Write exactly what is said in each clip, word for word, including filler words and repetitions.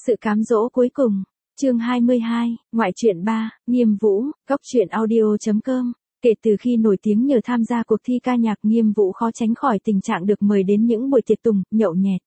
Sự cám dỗ cuối cùng. Chương hai mươi hai, ngoại truyện ba, Nghiêm Vũ, góc truyện audio chấm com. Kể từ khi nổi tiếng nhờ tham gia cuộc thi ca nhạc, Nghiêm Vũ khó tránh khỏi tình trạng được mời đến những buổi tiệc tùng, nhậu nhẹt.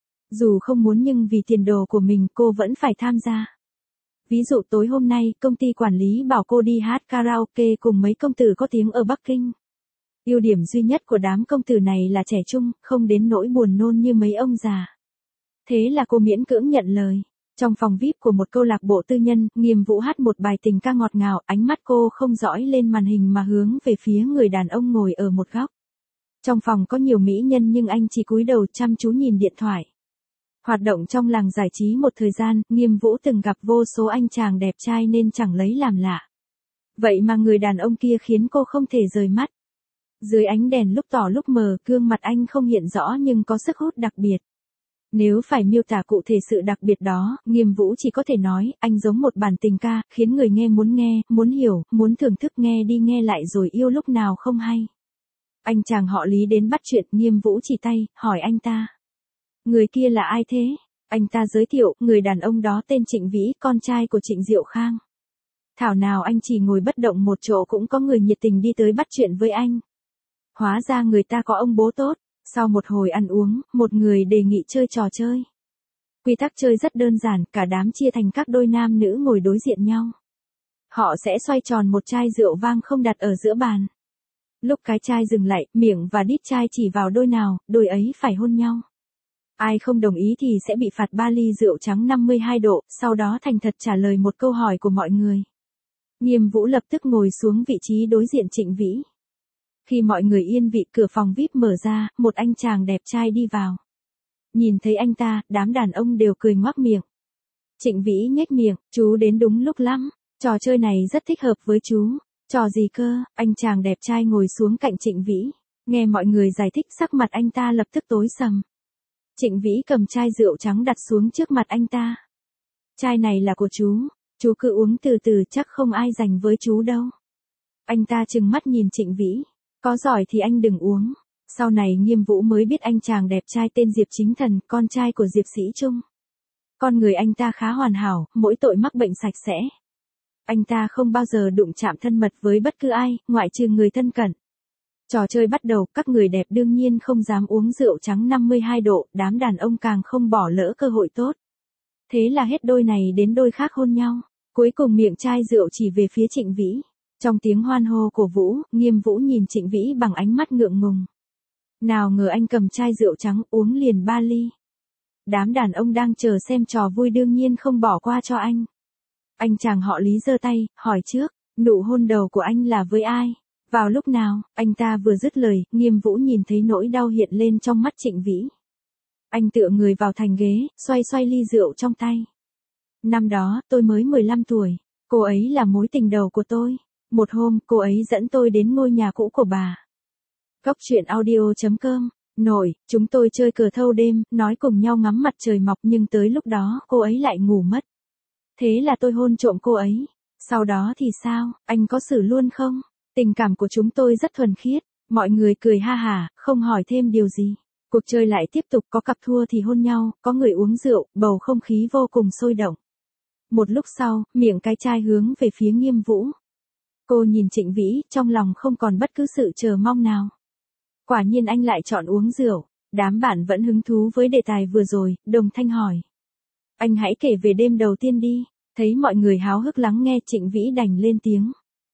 Dù không muốn nhưng vì tiền đồ của mình cô vẫn phải tham gia. Ví dụ tối hôm nay, công ty quản lý bảo cô đi hát karaoke cùng mấy công tử có tiếng ở Bắc Kinh. Ưu điểm duy nhất của đám công tử này là trẻ trung, không đến nỗi buồn nôn như mấy ông già. Thế là cô miễn cưỡng nhận lời. Trong phòng vi ai pi của một câu lạc bộ tư nhân, Nghiêm Vũ hát một bài tình ca ngọt ngào, ánh mắt cô không dõi lên màn hình mà hướng về phía người đàn ông ngồi ở một góc. Trong phòng có nhiều mỹ nhân nhưng anh chỉ cúi đầu chăm chú nhìn điện thoại. Hoạt động trong làng giải trí một thời gian, Nghiêm Vũ từng gặp vô số anh chàng đẹp trai nên chẳng lấy làm lạ. Vậy mà người đàn ông kia khiến cô không thể rời mắt. Dưới ánh đèn lúc tỏ lúc mờ, gương mặt anh không hiện rõ nhưng có sức hút đặc biệt. Nếu phải miêu tả cụ thể sự đặc biệt đó, Nghiêm Vũ chỉ có thể nói, anh giống một bản tình ca, khiến người nghe muốn nghe, muốn hiểu, muốn thưởng thức, nghe đi nghe lại rồi yêu lúc nào không hay. Anh chàng họ Lý đến bắt chuyện, Nghiêm Vũ chỉ tay, hỏi anh ta. Người kia là ai thế? Anh ta giới thiệu, người đàn ông đó tên Trịnh Vĩ, con trai của Trịnh Diệu Khang. Thảo nào anh chỉ ngồi bất động một chỗ cũng có người nhiệt tình đi tới bắt chuyện với anh. Hóa ra người ta có ông bố tốt. Sau một hồi ăn uống, một người đề nghị chơi trò chơi. Quy tắc chơi rất đơn giản, cả đám chia thành các đôi nam nữ ngồi đối diện nhau. Họ sẽ xoay tròn một chai rượu vang không đặt ở giữa bàn. Lúc cái chai dừng lại, miệng và đít chai chỉ vào đôi nào, đôi ấy phải hôn nhau. Ai không đồng ý thì sẽ bị phạt ba ly rượu trắng năm mươi hai độ, sau đó thành thật trả lời một câu hỏi của mọi người. Nghiêm Vũ lập tức ngồi xuống vị trí đối diện Trịnh Vĩ. Khi mọi người yên vị, cửa phòng vi ai pi mở ra, một anh chàng đẹp trai đi vào. Nhìn thấy anh ta, đám đàn ông đều cười ngoác miệng. Trịnh Vĩ nhếch miệng, chú đến đúng lúc lắm, trò chơi này rất thích hợp với chú. Trò gì cơ? Anh chàng đẹp trai ngồi xuống cạnh Trịnh Vĩ. Nghe mọi người giải thích, sắc mặt anh ta lập tức tối sầm. Trịnh Vĩ cầm chai rượu trắng đặt xuống trước mặt anh ta. Chai này là của chú, chú cứ uống từ từ, chắc không ai giành với chú đâu. Anh ta trừng mắt nhìn Trịnh Vĩ. Có giỏi thì anh đừng uống. Sau này Nghiêm Vũ mới biết anh chàng đẹp trai tên Diệp Chính Thần, con trai của Diệp Sĩ Trung. Con người anh ta khá hoàn hảo, mỗi tội mắc bệnh sạch sẽ. Anh ta không bao giờ đụng chạm thân mật với bất cứ ai, ngoại trừ người thân cận. Trò chơi bắt đầu, các người đẹp đương nhiên không dám uống rượu trắng năm mươi hai độ, đám đàn ông càng không bỏ lỡ cơ hội tốt. Thế là hết đôi này đến đôi khác hôn nhau. Cuối cùng miệng chai rượu chỉ về phía Trịnh Vĩ. Trong tiếng hoan hô cổ vũ, Nghiêm Vũ nhìn Trịnh Vĩ bằng ánh mắt ngượng ngùng. Nào ngờ anh cầm chai rượu trắng uống liền ba ly. Đám đàn ông đang chờ xem trò vui đương nhiên không bỏ qua cho anh. Anh chàng họ Lý giơ tay, hỏi trước, nụ hôn đầu của anh là với ai? Vào lúc nào? Anh ta vừa dứt lời, Nghiêm Vũ nhìn thấy nỗi đau hiện lên trong mắt Trịnh Vĩ. Anh tựa người vào thành ghế, xoay xoay ly rượu trong tay. Năm đó, tôi mới mười lăm tuổi. Cô ấy là mối tình đầu của tôi. Một hôm, cô ấy dẫn tôi đến ngôi nhà cũ của bà. Góc truyện audio chấm com. Nổi, chúng tôi chơi cờ thâu đêm, nói cùng nhau ngắm mặt trời mọc nhưng tới lúc đó cô ấy lại ngủ mất. Thế là tôi hôn trộm cô ấy. Sau đó thì sao, anh có xử luôn không? Tình cảm của chúng tôi rất thuần khiết. Mọi người cười ha hả, không hỏi thêm điều gì. Cuộc chơi lại tiếp tục, có cặp thua thì hôn nhau, có người uống rượu, bầu không khí vô cùng sôi động. Một lúc sau, miệng cái chai hướng về phía Nghiêm Vũ. Cô nhìn Trịnh Vĩ, trong lòng không còn bất cứ sự chờ mong nào. Quả nhiên anh lại chọn uống rượu. Đám bạn vẫn hứng thú với đề tài vừa rồi, đồng thanh hỏi. Anh hãy kể về đêm đầu tiên đi. Thấy mọi người háo hức lắng nghe, Trịnh Vĩ đành lên tiếng.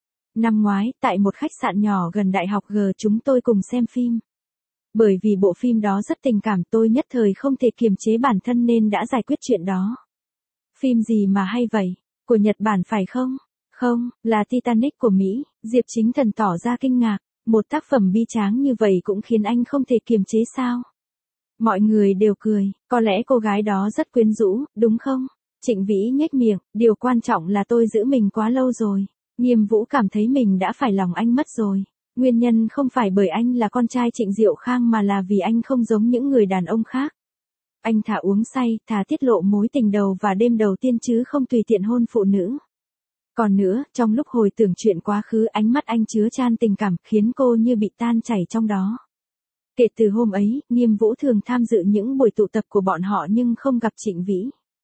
Năm ngoái, tại một khách sạn nhỏ gần đại học G chúng tôi cùng xem phim. Bởi vì bộ phim đó rất tình cảm, tôi nhất thời không thể kiềm chế bản thân nên đã giải quyết chuyện đó. Phim gì mà hay vậy? Của Nhật Bản phải không? Không, là Titanic của Mỹ. Diệp Chính Thần tỏ ra kinh ngạc. Một tác phẩm bi tráng như vậy cũng khiến anh không thể kiềm chế sao? Mọi người đều cười, có lẽ cô gái đó rất quyến rũ, đúng không? Trịnh Vĩ nhếch miệng, điều quan trọng là tôi giữ mình quá lâu rồi. Nghiêm Vũ cảm thấy mình đã phải lòng anh mất rồi. Nguyên nhân không phải bởi anh là con trai Trịnh Diệu Khang mà là vì anh không giống những người đàn ông khác. Anh thà uống say, thà tiết lộ mối tình đầu và đêm đầu tiên chứ không tùy tiện hôn phụ nữ. Còn nữa, trong lúc hồi tưởng chuyện quá khứ, ánh mắt anh chứa chan tình cảm, khiến cô như bị tan chảy trong đó. Kể từ hôm ấy, Nghiêm Vũ thường tham dự những buổi tụ tập của bọn họ nhưng không gặp Trịnh Vĩ.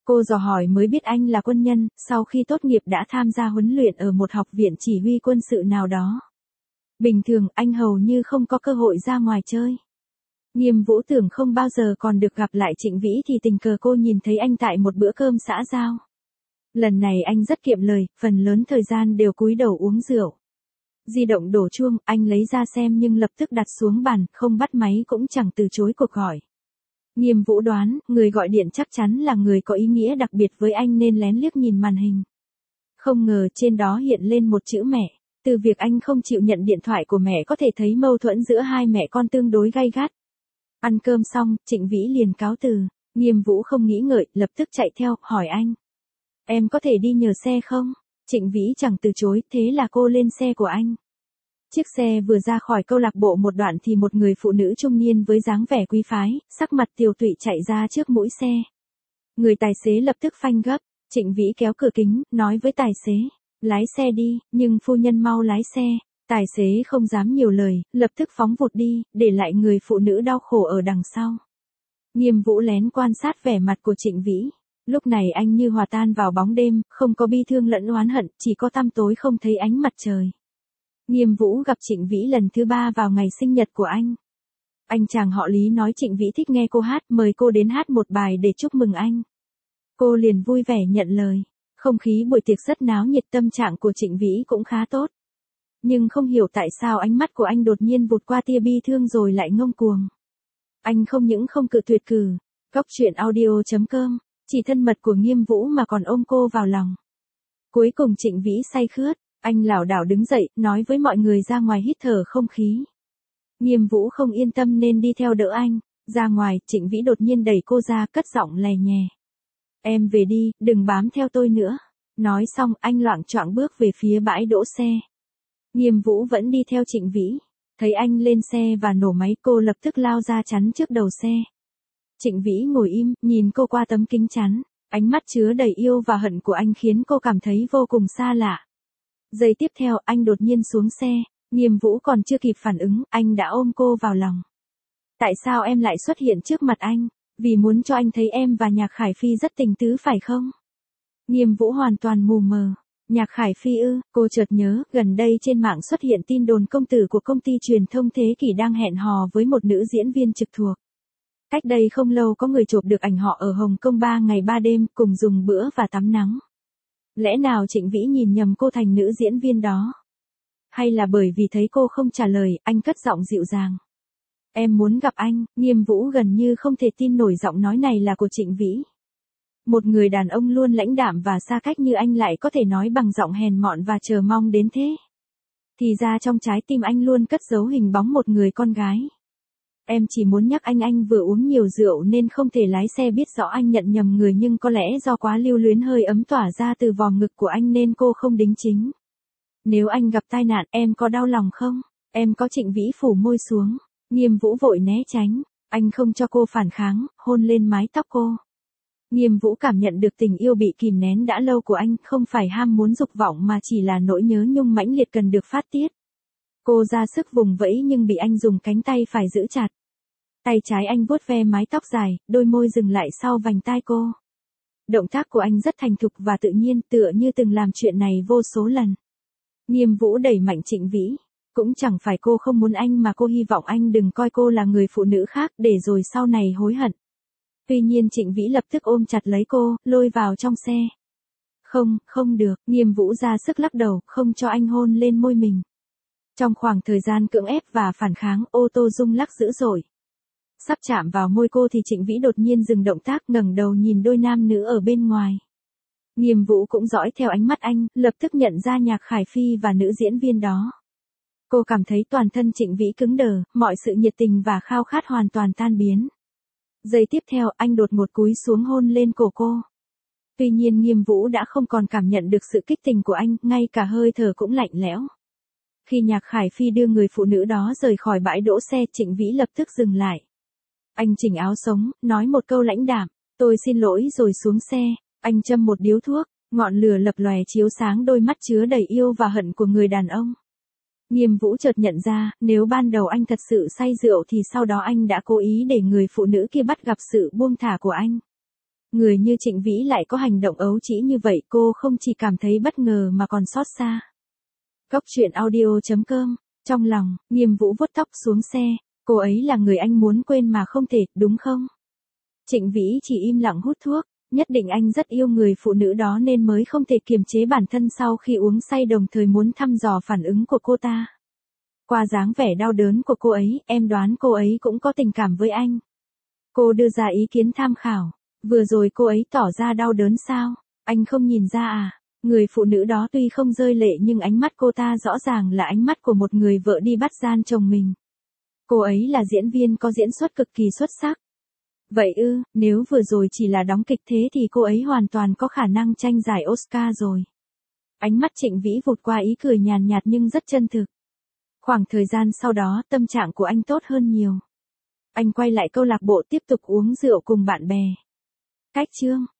Cô dò hỏi mới biết anh là quân nhân, sau khi tốt nghiệp đã tham gia huấn luyện ở một học viện chỉ huy quân sự nào đó. Bình thường anh hầu như không có cơ hội ra ngoài chơi. Nghiêm Vũ tưởng không bao giờ còn được gặp lại Trịnh Vĩ thì tình cờ cô nhìn thấy anh tại một bữa cơm xã giao. Lần này anh rất kiệm lời, phần lớn thời gian đều cúi đầu uống rượu. Di động đổ chuông, anh lấy ra xem nhưng lập tức đặt xuống bàn, không bắt máy cũng chẳng từ chối cuộc gọi. Nghiêm Vũ đoán, người gọi điện chắc chắn là người có ý nghĩa đặc biệt với anh nên lén liếc nhìn màn hình. Không ngờ trên đó hiện lên một chữ mẹ. Từ việc anh không chịu nhận điện thoại của mẹ có thể thấy mâu thuẫn giữa hai mẹ con tương đối gay gắt. Ăn cơm xong, Trịnh Vĩ liền cáo từ. Nghiêm Vũ không nghĩ ngợi, lập tức chạy theo, hỏi anh. Em có thể đi nhờ xe không? Trịnh Vĩ chẳng từ chối, thế là cô lên xe của anh. Chiếc xe vừa ra khỏi câu lạc bộ một đoạn thì một người phụ nữ trung niên với dáng vẻ quý phái, sắc mặt tiều tụy chạy ra trước mũi xe. Người tài xế lập tức phanh gấp, Trịnh Vĩ kéo cửa kính, nói với tài xế. Lái xe đi, nhưng phu nhân mau lái xe. Tài xế không dám nhiều lời, lập tức phóng vụt đi, để lại người phụ nữ đau khổ ở đằng sau. Nghiêm Vũ lén quan sát vẻ mặt của Trịnh Vĩ. Lúc này anh như hòa tan vào bóng đêm, không có bi thương lẫn oán hận, chỉ có tăm tối không thấy ánh mặt trời. Nghiêm Vũ gặp Trịnh Vĩ lần thứ ba vào ngày sinh nhật của anh. Anh chàng họ Lý nói Trịnh Vĩ thích nghe cô hát, mời cô đến hát một bài để chúc mừng anh. Cô liền vui vẻ nhận lời. Không khí buổi tiệc rất náo nhiệt, tâm trạng của Trịnh Vĩ cũng khá tốt. Nhưng không hiểu tại sao ánh mắt của anh đột nhiên vụt qua tia bi thương rồi lại ngông cuồng. Anh không những không cự tuyệt cử, Góc Chuyện Audio chấm com, chỉ thân mật của Nghiêm Vũ mà còn ôm cô vào lòng. Cuối cùng Trịnh Vĩ say khướt, anh lảo đảo đứng dậy, nói với mọi người ra ngoài hít thở không khí. Nghiêm Vũ không yên tâm nên đi theo đỡ anh. Ra ngoài, Trịnh Vĩ đột nhiên đẩy cô ra, cất giọng lè nhè. Em về đi, đừng bám theo tôi nữa. Nói xong, anh loạng choạng bước về phía bãi đỗ xe. Nghiêm Vũ vẫn đi theo Trịnh Vĩ. Thấy anh lên xe và nổ máy, cô lập tức lao ra chắn trước đầu xe. Trịnh Vĩ ngồi im, nhìn cô qua tấm kính chắn. Ánh mắt chứa đầy yêu và hận của anh khiến cô cảm thấy vô cùng xa lạ. Giây tiếp theo, anh đột nhiên xuống xe. Nghiêm Vũ còn chưa kịp phản ứng, anh đã ôm cô vào lòng. Tại sao em lại xuất hiện trước mặt anh? Vì muốn cho anh thấy em và Nhạc Khải Phi rất tình tứ phải không? Nghiêm Vũ hoàn toàn mù mờ. Nhạc Khải Phi ư? Cô chợt nhớ, gần đây trên mạng xuất hiện tin đồn công tử của công ty truyền thông Thế Kỷ đang hẹn hò với một nữ diễn viên trực thuộc. Cách đây không lâu có người chụp được ảnh họ ở Hồng Kông ba ngày ba đêm, cùng dùng bữa và tắm nắng. Lẽ nào Trịnh Vĩ nhìn nhầm cô thành nữ diễn viên đó? Hay là bởi vì thấy cô không trả lời, anh cất giọng dịu dàng. Em muốn gặp anh. Nghiêm Vũ gần như không thể tin nổi giọng nói này là của Trịnh Vĩ. Một người đàn ông luôn lãnh đạm và xa cách như anh lại có thể nói bằng giọng hèn mọn và chờ mong đến thế. Thì ra trong trái tim anh luôn cất giấu hình bóng một người con gái. Em chỉ muốn nhắc anh anh vừa uống nhiều rượu nên không thể lái xe, biết rõ anh nhận nhầm người nhưng có lẽ do quá lưu luyến hơi ấm tỏa ra từ vòm ngực của anh nên cô không đính chính. Nếu anh gặp tai nạn em có đau lòng không? Em có. Trịnh Vĩ phủ môi xuống. Nghiêm Vũ vội né tránh. Anh không cho cô phản kháng, hôn lên mái tóc cô. Nghiêm Vũ cảm nhận được tình yêu bị kìm nén đã lâu của anh, không phải ham muốn dục vọng mà chỉ là nỗi nhớ nhung mãnh liệt cần được phát tiết. Cô ra sức vùng vẫy nhưng bị anh dùng cánh tay phải giữ chặt. Tay trái anh vuốt ve mái tóc dài, đôi môi dừng lại sau vành tai cô. Động tác của anh rất thành thục và tự nhiên, tựa như từng làm chuyện này vô số lần. Nghiêm Vũ đẩy mạnh Trịnh Vĩ. Cũng chẳng phải cô không muốn anh mà cô hy vọng anh đừng coi cô là người phụ nữ khác để rồi sau này hối hận. Tuy nhiên Trịnh Vĩ lập tức ôm chặt lấy cô, lôi vào trong xe. Không, không được. Nghiêm Vũ ra sức lắc đầu, không cho anh hôn lên môi mình. Trong khoảng thời gian cưỡng ép và phản kháng, ô tô rung lắc dữ dội. Sắp chạm vào môi cô thì Trịnh Vĩ đột nhiên dừng động tác, ngẩng đầu nhìn đôi nam nữ ở bên ngoài. Nghiêm Vũ cũng dõi theo ánh mắt anh, lập tức nhận ra Nhạc Khải Phi và nữ diễn viên đó. Cô cảm thấy toàn thân Trịnh Vĩ cứng đờ, mọi sự nhiệt tình và khao khát hoàn toàn tan biến. Giây tiếp theo, anh đột ngột cúi xuống hôn lên cổ cô. Tuy nhiên Nghiêm Vũ đã không còn cảm nhận được sự kích tình của anh, ngay cả hơi thở cũng lạnh lẽo. Khi Nhạc Khải Phi đưa người phụ nữ đó rời khỏi bãi đỗ xe, Trịnh Vĩ lập tức dừng lại. Anh chỉnh áo sống, nói một câu lãnh đạm, tôi xin lỗi rồi xuống xe. Anh châm một điếu thuốc, ngọn lửa lập lòe chiếu sáng đôi mắt chứa đầy yêu và hận của người đàn ông. Nghiêm Vũ chợt nhận ra, nếu ban đầu anh thật sự say rượu thì sau đó anh đã cố ý để người phụ nữ kia bắt gặp sự buông thả của anh. Người như Trịnh Vĩ lại có hành động ấu trĩ như vậy, cô không chỉ cảm thấy bất ngờ mà còn xót xa. Cốc truyện audio chấm com. Trong lòng, Nghiêm Vũ vuốt tóc xuống xe, cô ấy là người anh muốn quên mà không thể, đúng không? Trịnh Vĩ chỉ im lặng hút thuốc, nhất định anh rất yêu người phụ nữ đó nên mới không thể kiềm chế bản thân sau khi uống say, đồng thời muốn thăm dò phản ứng của cô ta. Qua dáng vẻ đau đớn của cô ấy, em đoán cô ấy cũng có tình cảm với anh. Cô đưa ra ý kiến tham khảo, vừa rồi cô ấy tỏ ra đau đớn sao? Anh không nhìn ra à? Người phụ nữ đó tuy không rơi lệ nhưng ánh mắt cô ta rõ ràng là ánh mắt của một người vợ đi bắt gian chồng mình. Cô ấy là diễn viên có diễn xuất cực kỳ xuất sắc. Vậy ư, nếu vừa rồi chỉ là đóng kịch thế thì cô ấy hoàn toàn có khả năng tranh giải Oscar rồi. Ánh mắt Trịnh Vĩ vụt qua ý cười nhàn nhạt nhưng rất chân thực. Khoảng thời gian sau đó tâm trạng của anh tốt hơn nhiều. Anh quay lại câu lạc bộ tiếp tục uống rượu cùng bạn bè. Cách chương